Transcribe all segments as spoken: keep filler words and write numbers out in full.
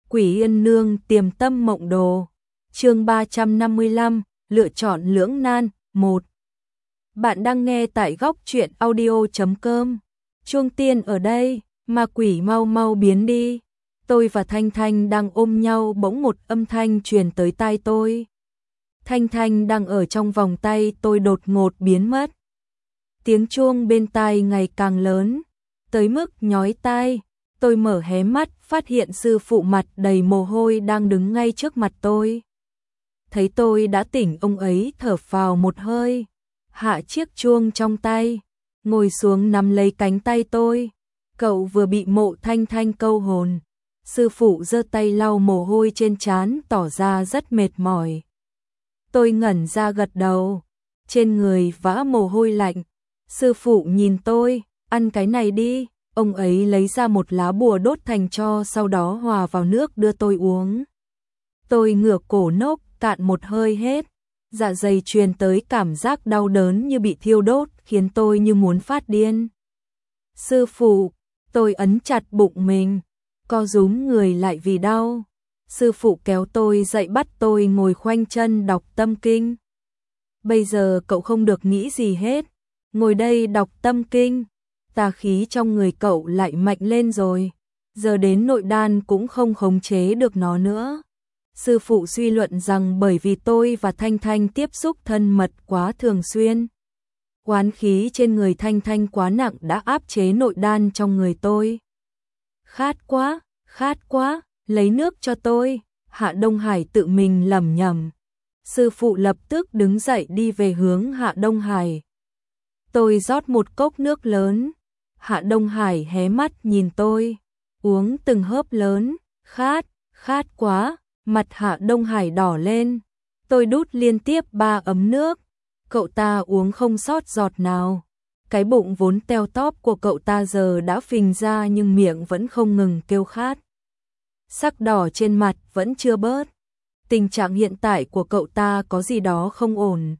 Quỷ Yên Nương Tiềm Tâm Mộng Đồ. Chương ba trăm năm mươi lăm, lựa chọn lưỡng nan, một. Bạn đang nghe tại góc truyện audio chấm com. Chuông tiên ở đây, ma quỷ mau mau biến đi. Tôi và Thanh Thanh đang ôm nhau, bỗng một âm thanh truyền tới tai tôi. Thanh Thanh đang ở trong vòng tay tôi đột ngột biến mất. Tiếng chuông bên tai ngày càng lớn, tới mức nhói tai. Tôi mở hé mắt, phát hiện sư phụ mặt đầy mồ hôi đang đứng ngay trước mặt tôi. Thấy tôi đã tỉnh, ông ấy thở phào một hơi, hạ chiếc chuông trong tay, ngồi xuống nắm lấy cánh tay tôi. Cậu vừa bị Mộ Thanh Thanh câu hồn. Sư phụ giơ tay lau mồ hôi trên trán, tỏ ra rất mệt mỏi. Tôi ngẩn ra gật đầu, trên người vã mồ hôi lạnh. Sư phụ nhìn tôi, ăn cái này đi. Ông ấy lấy ra một lá bùa đốt thành tro, sau đó hòa vào nước đưa tôi uống. Tôi ngửa cổ nốc cạn một hơi hết, dạ dày truyền tới cảm giác đau đớn như bị thiêu đốt, khiến tôi như muốn phát điên. Sư phụ, tôi ấn chặt bụng mình, co rúm người lại vì đau. Sư phụ kéo tôi dậy, bắt tôi ngồi khoanh chân đọc tâm kinh. Bây giờ cậu không được nghĩ gì hết, ngồi đây đọc tâm kinh. Tà khí trong người cậu lại mạnh lên rồi, giờ đến nội đan cũng không khống chế được nó nữa. Sư phụ suy luận rằng bởi vì tôi và Thanh Thanh tiếp xúc thân mật quá thường xuyên, oán khí trên người Thanh Thanh quá nặng đã áp chế nội đan trong người tôi. Khát quá, khát quá, lấy nước cho tôi, Hạ Đông Hải tự mình lẩm nhẩm. Sư phụ lập tức đứng dậy đi về hướng Hạ Đông Hải. Tôi rót một cốc nước lớn. Hạ Đông Hải hé mắt nhìn tôi, uống từng hớp lớn. Khát, khát quá, mặt Hạ Đông Hải đỏ lên. Tôi đút liên tiếp ba ấm nước, cậu ta uống không sót giọt nào. Cái bụng vốn teo tóp của cậu ta giờ đã phình ra, nhưng miệng vẫn không ngừng kêu khát. Sắc đỏ trên mặt vẫn chưa bớt. Tình trạng hiện tại của cậu ta có gì đó không ổn.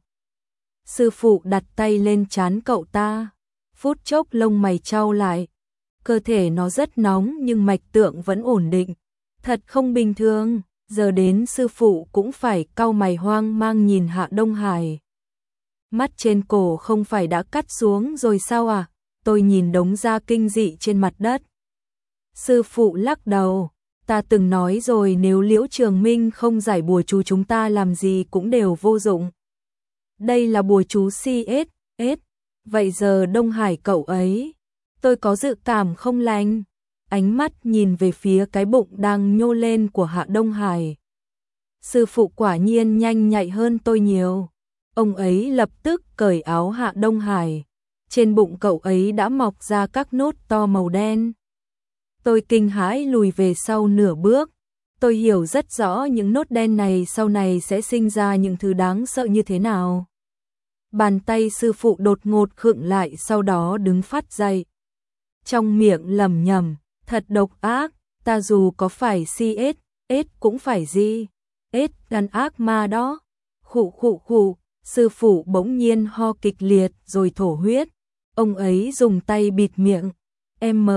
Sư phụ đặt tay lên trán cậu ta, phút chốc lông mày chau lại. Cơ thể nó rất nóng nhưng mạch tượng vẫn ổn định, thật không bình thường. Giờ đến sư phụ cũng phải cau mày hoang mang nhìn Hạ Đông Hải. Mắt trên cổ không phải đã cắt xuống rồi sao à? Tôi nhìn đống da kinh dị trên mặt đất. Sư phụ lắc đầu, ta từng nói rồi, nếu Liễu Trường Minh không giải bùa chú chúng ta làm gì cũng đều vô dụng. Đây là bùa chú xê ét ét. Vậy giờ Đông Hải cậu ấy, tôi có dự cảm không lành. Ánh mắt nhìn về phía cái bụng đang nhô lên của Hạ Đông Hải. Sư phụ quả nhiên nhanh nhạy hơn tôi nhiều. Ông ấy lập tức cởi áo Hạ Đông Hải. Trên bụng cậu ấy đã mọc ra các nốt to màu đen. Tôi kinh hãi lùi về sau nửa bước. Tôi hiểu rất rõ những nốt đen này sau này sẽ sinh ra những thứ đáng sợ như thế nào. Bàn tay sư phụ đột ngột khựng lại, sau đó đứng phát dậy. Trong miệng lẩm nhẩm, thật độc ác, ta dù có phải xê ét ét cũng phải gì ét gan ác ma đó. Khụ khụ khụ, sư phụ bỗng nhiên ho kịch liệt rồi thổ huyết. Ông ấy dùng tay bịt miệng. M,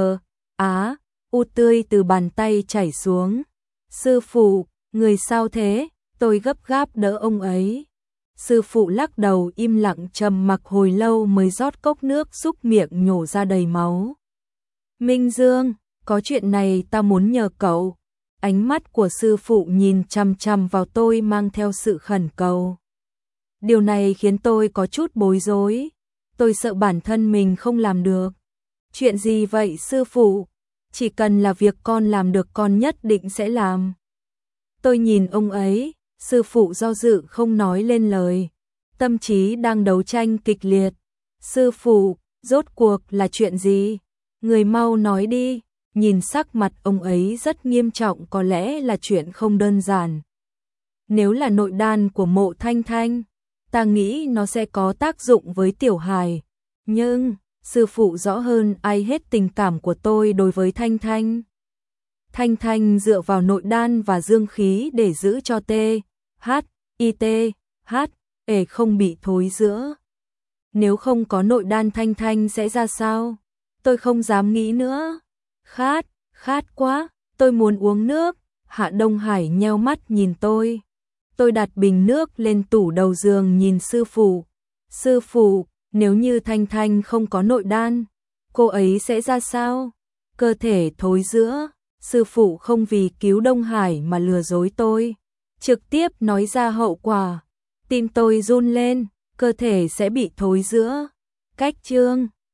á, u tươi từ bàn tay chảy xuống. Sư phụ, người sao thế? Tôi gấp gáp đỡ ông ấy. Sư phụ lắc đầu im lặng trầm mặc hồi lâu mới rót cốc nước xúc miệng nhổ ra đầy máu. Minh Dương, có chuyện này ta muốn nhờ cậu. Ánh mắt của sư phụ nhìn chằm chằm vào tôi mang theo sự khẩn cầu. Điều này khiến tôi có chút bối rối. Tôi sợ bản thân mình không làm được. Chuyện gì vậy sư phụ? Chỉ cần là việc con làm được con nhất định sẽ làm. Tôi nhìn ông ấy. Sư phụ do dự không nói lên lời, tâm trí đang đấu tranh kịch liệt. Sư phụ, rốt cuộc là chuyện gì? Người mau nói đi. Nhìn sắc mặt ông ấy rất nghiêm trọng, có lẽ là chuyện không đơn giản. Nếu là nội đan của Mộ Thanh Thanh, ta nghĩ nó sẽ có tác dụng với Tiểu Hải. Nhưng, sư phụ rõ hơn ai hết tình cảm của tôi đối với Thanh Thanh. Thanh Thanh dựa vào nội đan và dương khí để giữ cho T, H, I, T, H, E không bị thối rữa. Nếu không có nội đan Thanh Thanh sẽ ra sao? Tôi không dám nghĩ nữa. Khát, khát quá, tôi muốn uống nước. Hạ Đông Hải nheo mắt nhìn tôi. Tôi đặt bình nước lên tủ đầu giường nhìn sư phụ. Sư phụ, nếu như Thanh Thanh không có nội đan, cô ấy sẽ ra sao? Cơ thể thối rữa, sư phụ không vì cứu Đông Hải mà lừa dối tôi. Trực tiếp nói ra hậu quả. Tim tôi run lên, cơ thể sẽ bị thối rữa. Cách chương